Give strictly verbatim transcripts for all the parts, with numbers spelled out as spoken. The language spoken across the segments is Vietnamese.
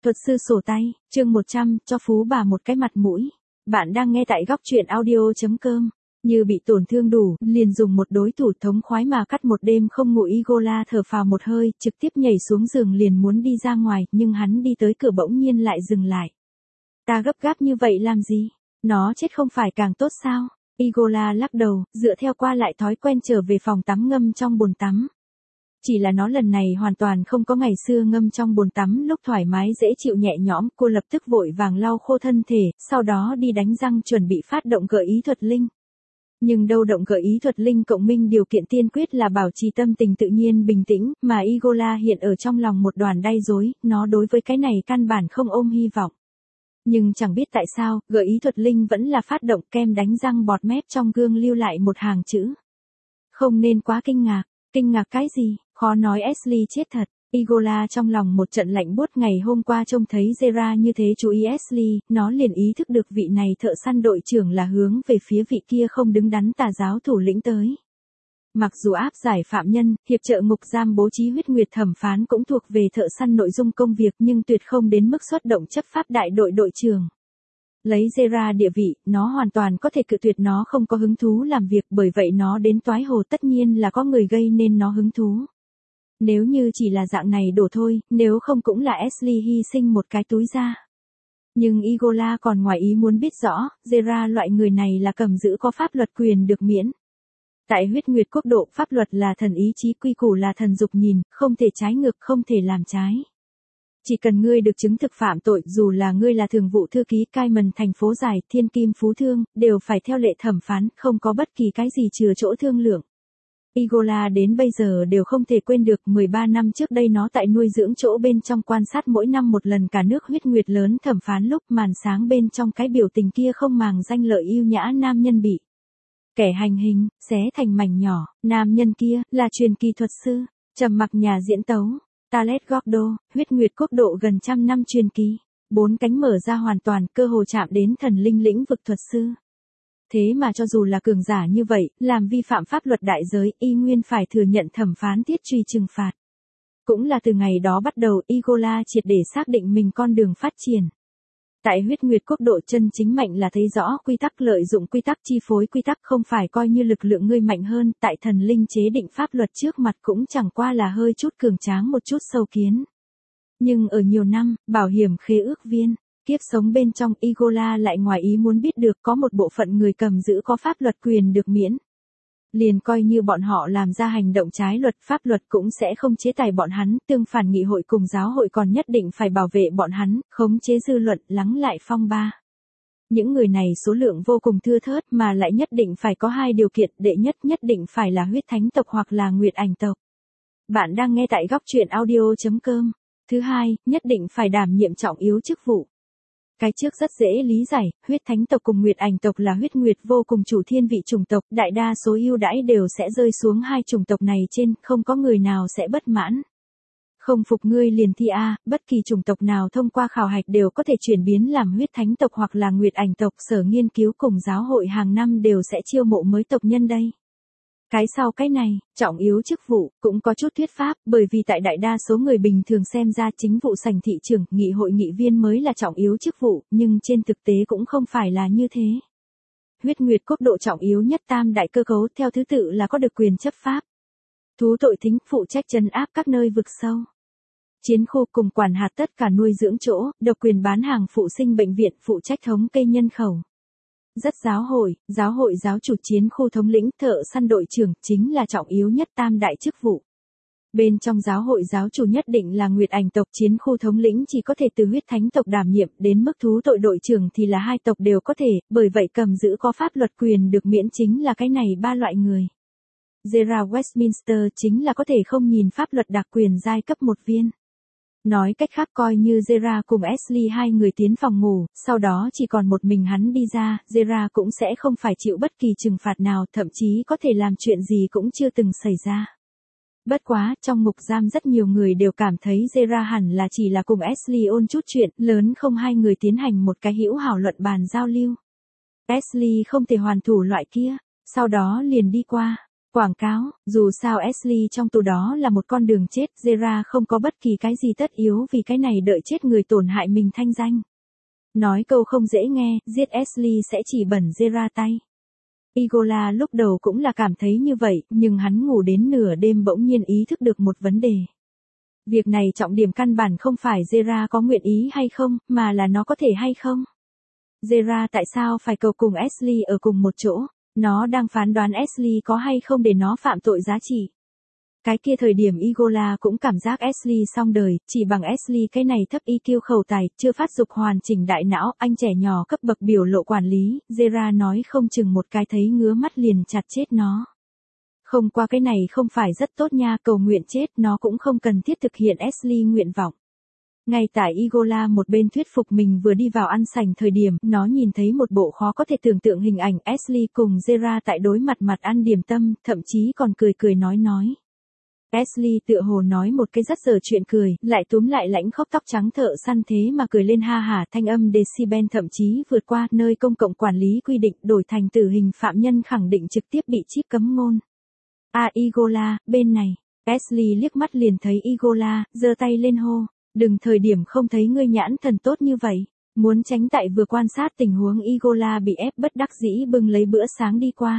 Thuật sư sổ tay, chương một trăm, cho phú bà một cái mặt mũi. Bạn đang nghe tại góc truyện audio chấm com. Như bị tổn thương đủ, liền dùng một đối thủ thống khoái mà cắt một đêm không ngủ. Igola thở phào một hơi, trực tiếp nhảy xuống giường liền muốn đi ra ngoài, nhưng hắn đi tới cửa bỗng nhiên lại dừng lại. Ta gấp gáp như vậy làm gì? Nó chết không phải càng tốt sao? Igola lắc đầu, dựa theo qua lại thói quen trở về phòng tắm ngâm trong bồn tắm. Chỉ là nó lần này hoàn toàn không có ngày xưa ngâm trong bồn tắm lúc thoải mái dễ chịu nhẹ nhõm, cô lập tức vội vàng lau khô thân thể, sau đó đi đánh răng chuẩn bị phát động gợi ý thuật linh. Nhưng đâu động gợi ý thuật linh cộng minh điều kiện tiên quyết là bảo trì tâm tình tự nhiên bình tĩnh, mà Igola hiện ở trong lòng một đoàn đay rối, nó đối với cái này căn bản không ôm hy vọng. Nhưng chẳng biết tại sao, gợi ý thuật linh vẫn là phát động, kem đánh răng bọt mép trong gương lưu lại một hàng chữ. Không nên quá kinh ngạc. Kinh ngạc cái gì, khó nói Ashley chết thật. Igola trong lòng một trận lạnh buốt, ngày hôm qua trông thấy Zera như thế chú ý Ashley, nó liền ý thức được vị này thợ săn đội trưởng là hướng về phía vị kia không đứng đắn tà giáo thủ lĩnh tới. Mặc dù áp giải phạm nhân, hiệp trợ ngục giam bố trí huyết nguyệt thẩm phán cũng thuộc về thợ săn nội dung công việc nhưng tuyệt không đến mức xuất động chấp pháp đại đội đội trưởng. Lấy Zera địa vị, nó hoàn toàn có thể cự tuyệt, nó không có hứng thú làm việc, bởi vậy nó đến toái hồ tất nhiên là có người gây nên nó hứng thú. Nếu như chỉ là dạng này đổ thôi, nếu không cũng là Ashley hy sinh một cái túi ra. Nhưng Igola còn ngoài ý muốn biết rõ, Zera loại người này là cầm giữ có pháp luật quyền được miễn. Tại huyết nguyệt quốc độ, pháp luật là thần ý chí, quy củ là thần dục nhìn, không thể trái ngược, không thể làm trái. Chỉ cần ngươi được chứng thực phạm tội, dù là ngươi là thường vụ thư ký Cayman thành phố dài, thiên kim phú thương, đều phải theo lệ thẩm phán, không có bất kỳ cái gì chừa chỗ thương lượng. Igola đến bây giờ đều không thể quên được mười ba năm trước đây nó tại nuôi dưỡng chỗ bên trong quan sát mỗi năm một lần cả nước huyết nguyệt lớn thẩm phán lúc màn sáng bên trong cái biểu tình kia không màng danh lợi yêu nhã nam nhân bị kẻ hành hình, xé thành mảnh nhỏ, nam nhân kia là truyền kỳ thuật sư, trầm mặc nhà diễn tấu. Talet Gordo, huyết nguyệt quốc độ gần trăm năm truyền kỳ, bốn cánh mở ra hoàn toàn, cơ hồ chạm đến thần linh lĩnh vực thuật sư. Thế mà cho dù là cường giả như vậy, làm vi phạm pháp luật đại giới, y nguyên phải thừa nhận thẩm phán tiết truy trừng phạt. Cũng là từ ngày đó bắt đầu, Igola triệt để xác định mình con đường phát triển. Tại huyết nguyệt quốc độ, chân chính mạnh là thấy rõ quy tắc, lợi dụng quy tắc chi phối quy tắc, không phải coi như lực lượng ngươi mạnh hơn, tại thần linh chế định pháp luật trước mặt cũng chẳng qua là hơi chút cường tráng một chút sâu kiến. Nhưng ở nhiều năm, bảo hiểm khế ước viên, kiếp sống bên trong, Igola lại ngoài ý muốn biết được có một bộ phận người cầm giữ có pháp luật quyền được miễn. Liền coi như bọn họ làm ra hành động trái luật, pháp luật cũng sẽ không chế tài bọn hắn, tương phản nghị hội cùng giáo hội còn nhất định phải bảo vệ bọn hắn, khống chế dư luận, lắng lại phong ba. Những người này số lượng vô cùng thưa thớt mà lại nhất định phải có hai điều kiện, đệ nhất nhất định phải là huyết thánh tộc hoặc là nguyệt ảnh tộc. Bạn đang nghe tại góc truyện audio chấm com. Thứ hai, nhất định phải đảm nhiệm trọng yếu chức vụ. Cái trước rất dễ lý giải, huyết thánh tộc cùng nguyệt ảnh tộc là huyết nguyệt vô cùng chủ thiên vị chủng tộc, đại đa số ưu đãi đều sẽ rơi xuống hai chủng tộc này trên, không có người nào sẽ bất mãn. Không phục ngươi liền thi A, bất kỳ chủng tộc nào thông qua khảo hạch đều có thể chuyển biến làm huyết thánh tộc hoặc là nguyệt ảnh tộc, sở nghiên cứu cùng giáo hội hàng năm đều sẽ chiêu mộ mới tộc nhân đây. Cái sau cái này, trọng yếu chức vụ, cũng có chút thuyết pháp, bởi vì tại đại đa số người bình thường xem ra chính vụ sảnh thị trưởng, nghị hội nghị viên mới là trọng yếu chức vụ, nhưng trên thực tế cũng không phải là như thế. Huyết nguyệt quốc độ trọng yếu nhất tam đại cơ cấu theo thứ tự là có được quyền chấp pháp, thú tội thính, phụ trách trấn áp các nơi vực sâu, chiến khu cùng quản hạt tất cả nuôi dưỡng chỗ, độc quyền bán hàng phụ sinh bệnh viện, phụ trách thống kê nhân khẩu. Rất giáo hội, giáo hội giáo chủ, chiến khu thống lĩnh, thợ săn đội trưởng, chính là trọng yếu nhất tam đại chức vụ. Bên trong giáo hội giáo chủ nhất định là nguyệt ảnh tộc, chiến khu thống lĩnh chỉ có thể từ huyết thánh tộc đảm nhiệm, đến mức thú tội đội trưởng thì là hai tộc đều có thể, bởi vậy cầm giữ có pháp luật quyền được miễn chính là cái này ba loại người. Zera Westminster chính là có thể không nhìn pháp luật đặc quyền giai cấp một viên. Nói cách khác, coi như Zera cùng Ashley hai người tiến phòng ngủ, sau đó chỉ còn một mình hắn đi ra, Zera cũng sẽ không phải chịu bất kỳ trừng phạt nào, thậm chí có thể làm chuyện gì cũng chưa từng xảy ra. Bất quá, trong ngục giam rất nhiều người đều cảm thấy Zera hẳn là chỉ là cùng Ashley ôn chút chuyện, lớn không hai người tiến hành một cái hữu hảo luận bàn giao lưu. Ashley không thể hoàn thủ loại kia, sau đó liền đi qua. Quảng cáo, dù sao Ashley trong tù đó là một con đường chết, Zera không có bất kỳ cái gì tất yếu vì cái này đợi chết người tổn hại mình thanh danh. Nói câu không dễ nghe, giết Ashley sẽ chỉ bẩn Zera tay. Igola lúc đầu cũng là cảm thấy như vậy, nhưng hắn ngủ đến nửa đêm bỗng nhiên ý thức được một vấn đề. Việc này trọng điểm căn bản không phải Zera có nguyện ý hay không, mà là nó có thể hay không. Zera tại sao phải cầu cùng Ashley ở cùng một chỗ? Nó đang phán đoán Ashley có hay không để nó phạm tội giá trị. Cái kia thời điểm Igola cũng cảm giác Ashley xong đời, chỉ bằng Ashley cái này thấp i kiu khẩu tài, chưa phát dục hoàn chỉnh đại não, anh trẻ nhỏ cấp bậc biểu lộ quản lý, Zera nói không chừng một cái thấy ngứa mắt liền chặt chết nó. Không qua cái này không phải rất tốt nha, cầu nguyện chết nó cũng không cần thiết thực hiện Ashley nguyện vọng. Ngay tại Igola một bên thuyết phục mình vừa đi vào ăn sảnh thời điểm, nó nhìn thấy một bộ khó có thể tưởng tượng hình ảnh Ashley cùng Zera tại đối mặt mặt ăn điểm tâm, thậm chí còn cười cười nói nói. Ashley tựa hồ nói một cái rất dở chuyện cười, lại túm lại lãnh khóc tóc trắng thợ săn thế mà cười lên ha hả, thanh âm decibel thậm chí vượt qua nơi công cộng quản lý quy định, đổi thành tử hình phạm nhân khẳng định trực tiếp bị chip cấm ngôn. À Igola, bên này, Ashley liếc mắt liền thấy Igola, giơ tay lên hô, đừng thời điểm không thấy ngươi nhãn thần tốt như vậy, muốn tránh tại vừa quan sát tình huống Igola bị ép bất đắc dĩ bưng lấy bữa sáng đi qua.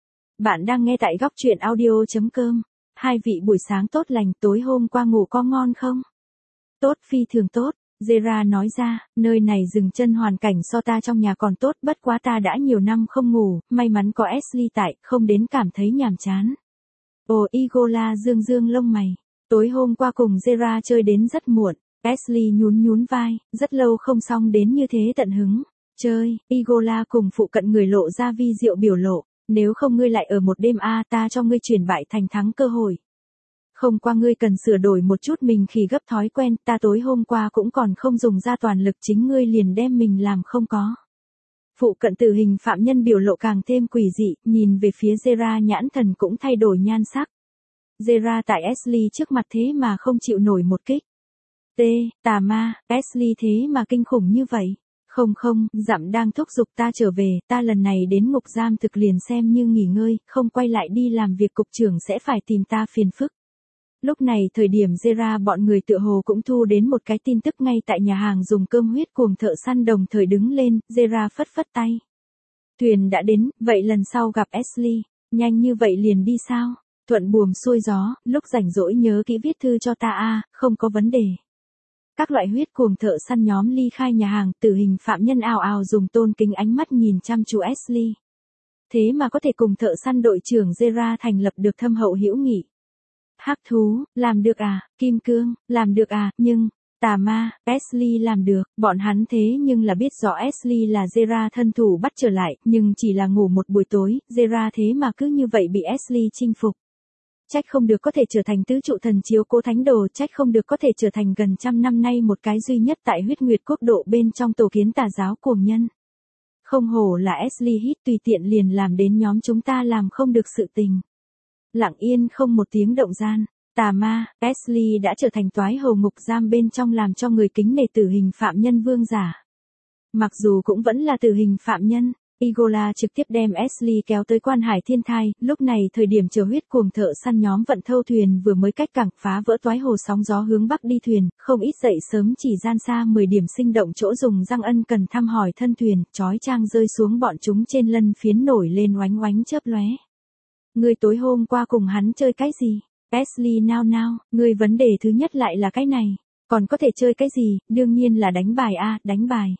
Bạn đang nghe tại góc truyện audio chấm com. Hai vị buổi sáng tốt lành, tối hôm qua ngủ có ngon không? Tốt, phi thường tốt, Zera nói ra, nơi này dừng chân hoàn cảnh so ta trong nhà còn tốt, bất quá ta đã nhiều năm không ngủ, may mắn có Ashley tại, không đến cảm thấy nhàm chán. Ồ, Igola dương dương lông mày, tối hôm qua cùng Zera chơi đến rất muộn, Ashley nhún nhún vai, rất lâu không xong đến như thế tận hứng. Chơi, Igola cùng phụ cận người lộ ra vi diệu biểu lộ. Nếu không ngươi lại ở một đêm a ta cho ngươi chuyển bại thành thắng cơ hội. Không qua ngươi cần sửa đổi một chút mình khi gấp thói quen, ta tối hôm qua cũng còn không dùng ra toàn lực chính ngươi liền đem mình làm không có. Phụ cận tử hình phạm nhân biểu lộ càng thêm quỷ dị, nhìn về phía Zera nhãn thần cũng thay đổi nhan sắc. Zera tại Ashley trước mặt thế mà không chịu nổi một kích. T, tà ma, Ashley thế mà kinh khủng như vậy. Không không, dặm đang thúc giục ta trở về, ta lần này đến ngục giam thực liền xem như nghỉ ngơi, không quay lại đi làm việc cục trưởng sẽ phải tìm ta phiền phức. Lúc này thời điểm Zera bọn người tựa hồ cũng thu đến một cái tin tức ngay tại nhà hàng dùng cơm huyết cuồng thợ săn đồng thời đứng lên, Zera phất phất tay. Thuyền đã đến, vậy lần sau gặp Ashley, nhanh như vậy liền đi sao? Thuận buồm xuôi gió, lúc rảnh rỗi nhớ kỹ viết thư cho ta a, không có vấn đề. Các loại huyết cuồng thợ săn nhóm ly khai nhà hàng, tử hình phạm nhân ào ào dùng tôn kính ánh mắt nhìn chăm chú Ashley. Thế mà có thể cùng thợ săn đội trưởng Zera thành lập được thâm hậu hữu nghị. Hắc thú, làm được à, kim cương, làm được à, nhưng, tà ma, Ashley làm được, bọn hắn thế nhưng là biết rõ Ashley là Zera thân thủ bắt trở lại, nhưng chỉ là ngủ một buổi tối, Zera thế mà cứ như vậy bị Ashley chinh phục. Trách không được có thể trở thành tứ trụ thần chiếu cố thánh đồ, trách không được có thể trở thành gần trăm năm nay một cái duy nhất tại huyết nguyệt quốc độ bên trong tổ kiến tà giáo cuồng nhân. Không hổ là Ashley hít tùy tiện liền làm đến nhóm chúng ta làm không được sự tình. Lặng yên không một tiếng động gian, tà ma, Ashley đã trở thành toái hầu ngục giam bên trong làm cho người kính nể tử hình phạm nhân vương giả. Mặc dù cũng vẫn là tử hình phạm nhân. Igola trực tiếp đem Ashley kéo tới quan hải thiên thai, lúc này thời điểm chờ huyết cuồng thợ săn nhóm vận thâu thuyền vừa mới cách cảng phá vỡ toái hồ sóng gió hướng bắc đi thuyền, không ít dậy sớm chỉ gian xa mười điểm sinh động chỗ dùng răng ân cần thăm hỏi thân thuyền, chói chang rơi xuống bọn chúng trên lân phiến nổi lên oánh oánh chớp lóe. Người tối hôm qua cùng hắn chơi cái gì? Ashley nao nao, người vấn đề thứ nhất lại là cái này, còn có thể chơi cái gì, đương nhiên là đánh bài a, đánh bài.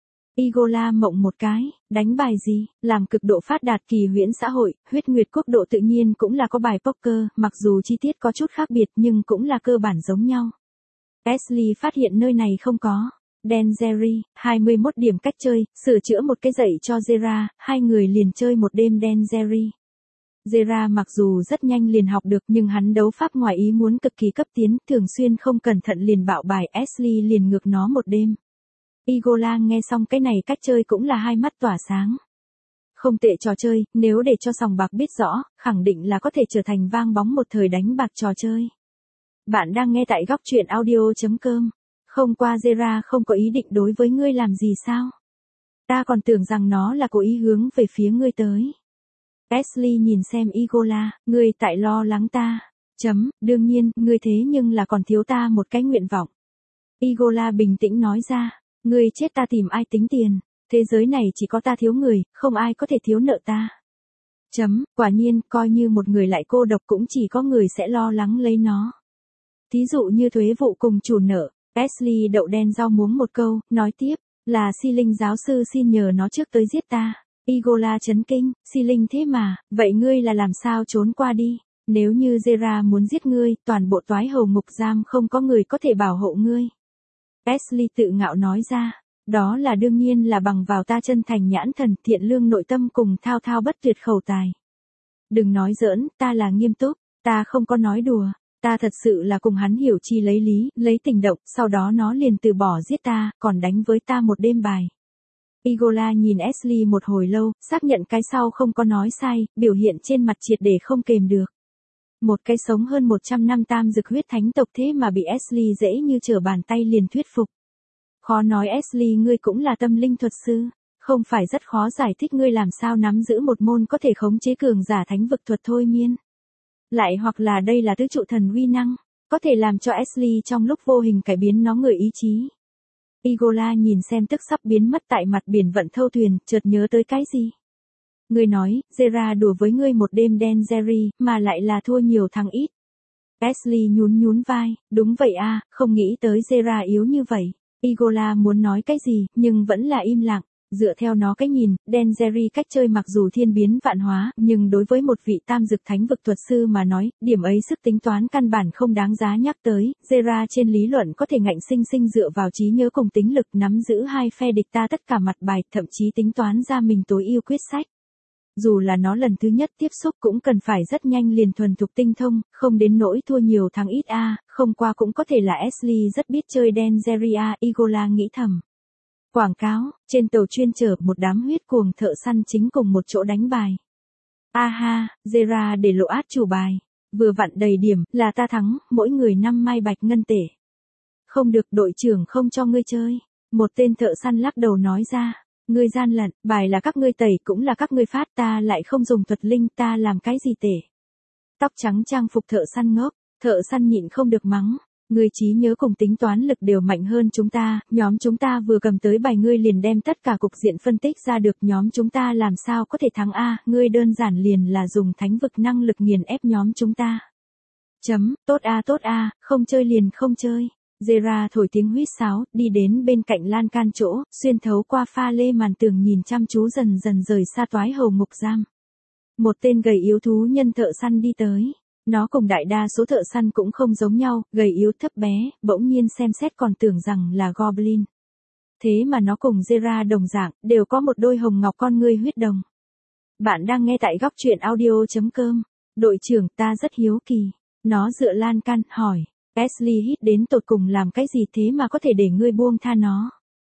Igola mộng một cái, đánh bài gì, làm cực độ phát đạt kỳ huyễn xã hội, huyết nguyệt quốc độ tự nhiên cũng là có bài poker, mặc dù chi tiết có chút khác biệt nhưng cũng là cơ bản giống nhau. Ashley phát hiện nơi này không có. Dan Jerry, hai mươi mốt điểm cách chơi, sửa chữa một cái dãy cho Zera, hai người liền chơi một đêm Dan Jerry. Zera mặc dù rất nhanh liền học được nhưng hắn đấu pháp ngoài ý muốn cực kỳ cấp tiến, thường xuyên không cẩn thận liền bạo bài, Ashley liền ngược nó một đêm. Igola nghe xong cái này cách chơi cũng là hai mắt tỏa sáng. Không tệ trò chơi, nếu để cho sòng bạc biết rõ, khẳng định là có thể trở thành vang bóng một thời đánh bạc trò chơi. Bạn đang nghe tại góc truyện audio chấm com. Không qua Zera không có ý định đối với ngươi làm gì sao? Ta còn tưởng rằng nó là cố ý hướng về phía ngươi tới. Ashley nhìn xem Igola, ngươi tại lo lắng ta. Chấm, đương nhiên, ngươi thế nhưng là còn thiếu ta một cái nguyện vọng. Igola bình tĩnh nói ra, ngươi chết ta tìm ai tính tiền, thế giới này chỉ có ta thiếu người, không ai có thể thiếu nợ ta. Chấm, quả nhiên, coi như một người lại cô độc cũng chỉ có người sẽ lo lắng lấy nó. Thí dụ như thuế vụ cùng chủ nợ, Ashley đậu đen rau muống một câu, nói tiếp, là Si Linh giáo sư xin nhờ nó trước tới giết ta. Igola chấn kinh, Si Linh thế mà, vậy ngươi là làm sao trốn qua đi? Nếu như Zera muốn giết ngươi, toàn bộ toái hầu ngục giam không có người có thể bảo hộ ngươi. Ashley tự ngạo nói ra, đó là đương nhiên là bằng vào ta chân thành nhãn thần, thiện lương nội tâm cùng thao thao bất tuyệt khẩu tài. Đừng nói giỡn, ta là nghiêm túc, ta không có nói đùa, ta thật sự là cùng hắn hiểu chi lấy lý, lấy tình động, sau đó nó liền từ bỏ giết ta, còn đánh với ta một đêm bài. Igola nhìn Ashley một hồi lâu, xác nhận cái sau không có nói sai, biểu hiện trên mặt triệt để không kềm được. Một cái sống hơn một trăm năm tam dực huyết thánh tộc thế mà bị Ashley dễ như trở bàn tay liền thuyết phục. Khó nói Ashley ngươi cũng là tâm linh thuật sư, không phải rất khó giải thích ngươi làm sao nắm giữ một môn có thể khống chế cường giả thánh vực thuật thôi miên. Lại hoặc là đây là tứ trụ thần uy năng, có thể làm cho Ashley trong lúc vô hình cải biến nó người ý chí. Igola nhìn xem tức sắp biến mất tại mặt biển vận thâu thuyền, chợt nhớ tới cái gì. Ngươi nói, Zera đùa với ngươi một đêm đen Jerry, mà lại là thua nhiều thắng ít. Ashley nhún nhún vai, đúng vậy a, không nghĩ tới Zera yếu như vậy. Igola muốn nói cái gì, nhưng vẫn là im lặng. Dựa theo nó cái nhìn, đen Jerry cách chơi mặc dù thiên biến vạn hóa, nhưng đối với một vị tam dực thánh vực thuật sư mà nói, điểm ấy sức tính toán căn bản không đáng giá nhắc tới. Zera trên lý luận có thể ngạnh sinh sinh dựa vào trí nhớ cùng tính lực nắm giữ hai phe địch ta tất cả mặt bài, thậm chí tính toán ra mình tối ưu quyết sách. Dù là nó lần thứ nhất tiếp xúc cũng cần phải rất nhanh liền thuần thục tinh thông, không đến nỗi thua nhiều thắng ít a, không qua cũng có thể là Ashley rất biết chơi đen Jerry a, Igola nghĩ thầm. Quảng cáo, trên tàu chuyên chở một đám huyết cuồng thợ săn chính cùng một chỗ đánh bài. A ha, Zera để lộ át chủ bài. Vừa vặn đầy điểm, là ta thắng, mỗi người năm mai bạch ngân tể. Không được, đội trưởng không cho ngươi chơi. Một tên thợ săn lắc đầu nói ra. Ngươi gian lận, bài là các ngươi tẩy cũng là các ngươi phát, ta lại không dùng thuật linh, ta làm cái gì tể. Tóc trắng trang phục thợ săn ngốc, thợ săn nhịn không được mắng. Ngươi trí nhớ cùng tính toán lực đều mạnh hơn chúng ta, nhóm chúng ta vừa cầm tới bài ngươi liền đem tất cả cục diện phân tích ra được, nhóm chúng ta làm sao có thể thắng a, ngươi đơn giản liền là dùng thánh vực năng lực nghiền ép nhóm chúng ta. Chấm, tốt a tốt a, không chơi liền không chơi. Zera thổi tiếng huýt sáo, đi đến bên cạnh lan can chỗ, xuyên thấu qua pha lê màn tường nhìn chăm chú dần dần rời xa toái hầu ngục giam. Một tên gầy yếu thú nhân thợ săn đi tới. Nó cùng đại đa số thợ săn cũng không giống nhau, gầy yếu thấp bé, bỗng nhiên xem xét còn tưởng rằng là Goblin. Thế mà nó cùng Zera đồng dạng, đều có một đôi hồng ngọc con ngươi huyết đồng. Bạn đang nghe tại góc truyện audio chấm com. Đội trưởng, ta rất hiếu kỳ. Nó dựa lan can, hỏi. Ashley hít đến tột cùng làm cái gì thế mà có thể để ngươi buông tha nó.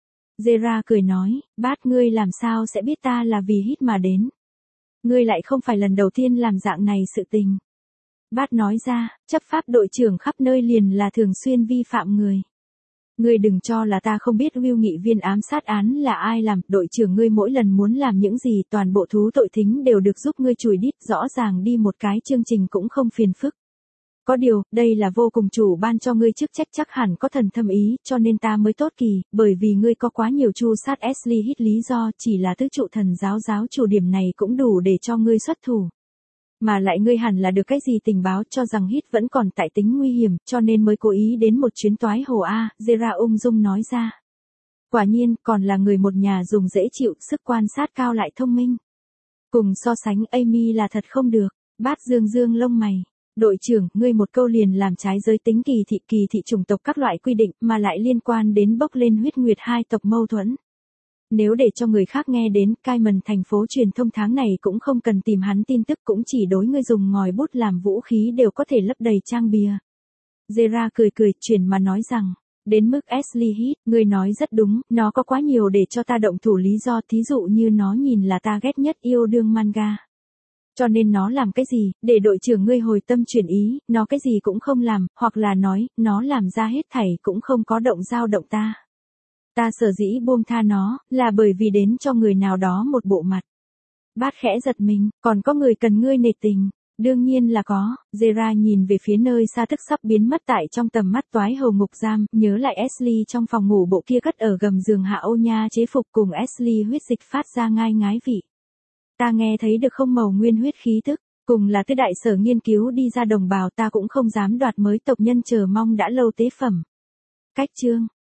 Zera cười nói, bát ngươi làm sao sẽ biết ta là vì hít mà đến. Ngươi lại không phải lần đầu tiên làm dạng này sự tình. Bát nói ra, chấp pháp đội trưởng khắp nơi liền là thường xuyên vi phạm người. Ngươi đừng cho là ta không biết Will nghị viên ám sát án là ai làm, đội trưởng ngươi mỗi lần muốn làm những gì toàn bộ thú tội thính đều được giúp ngươi chùi đít, rõ ràng đi một cái chương trình cũng không phiền phức. Có điều, đây là vô cùng chủ ban cho ngươi chức trách chắc hẳn có thần thâm ý, cho nên ta mới tốt kỳ, bởi vì ngươi có quá nhiều chu sát Ashley hít lý do, chỉ là tứ trụ thần giáo giáo chủ điểm này cũng đủ để cho ngươi xuất thủ. Mà lại ngươi hẳn là được cái gì tình báo cho rằng hít vẫn còn tại tính nguy hiểm, cho nên mới cố ý đến một chuyến toái hồ A, Zera ung dung nói ra. Quả nhiên, còn là người một nhà dùng dễ chịu, sức quan sát cao lại thông minh. Cùng so sánh Amy là thật không được, Bát dương dương lông mày. Đội trưởng, ngươi một câu liền làm trái giới tính kỳ thị kỳ thị chủng tộc các loại quy định mà lại liên quan đến bốc lên huyết nguyệt hai tộc mâu thuẫn. Nếu để cho người khác nghe đến, Cayman thành phố truyền thông tháng này cũng không cần tìm hắn tin tức, cũng chỉ đối ngươi dùng ngòi bút làm vũ khí đều có thể lấp đầy trang bìa. Zera cười cười, chuyển mà nói rằng, đến mức Ashley hít, ngươi nói rất đúng, nó có quá nhiều để cho ta động thủ lý do, thí dụ như nó nhìn là ta ghét nhất yêu đương manga. Cho nên nó làm cái gì, để đội trưởng ngươi hồi tâm chuyển ý, nó cái gì cũng không làm, hoặc là nói, nó làm ra hết thảy cũng không có động dao động ta. Ta sở dĩ buông tha nó, là bởi vì đến cho người nào đó một bộ mặt. Bát khẽ giật mình, còn có người cần ngươi nể tình. Đương nhiên là có, Gerard nhìn về phía nơi xa thức sắp biến mất tại trong tầm mắt toái hầu ngục giam, nhớ lại Ashley trong phòng ngủ bộ kia cất ở gầm giường hạ ô nha chế phục cùng Ashley huyết dịch phát ra ngai ngái vị. Ta nghe thấy được không màu nguyên huyết khí tức, cùng là từ đại sở nghiên cứu đi ra đồng bào ta cũng không dám đoạt mới tộc nhân chờ mong đã lâu tế phẩm. Cách chương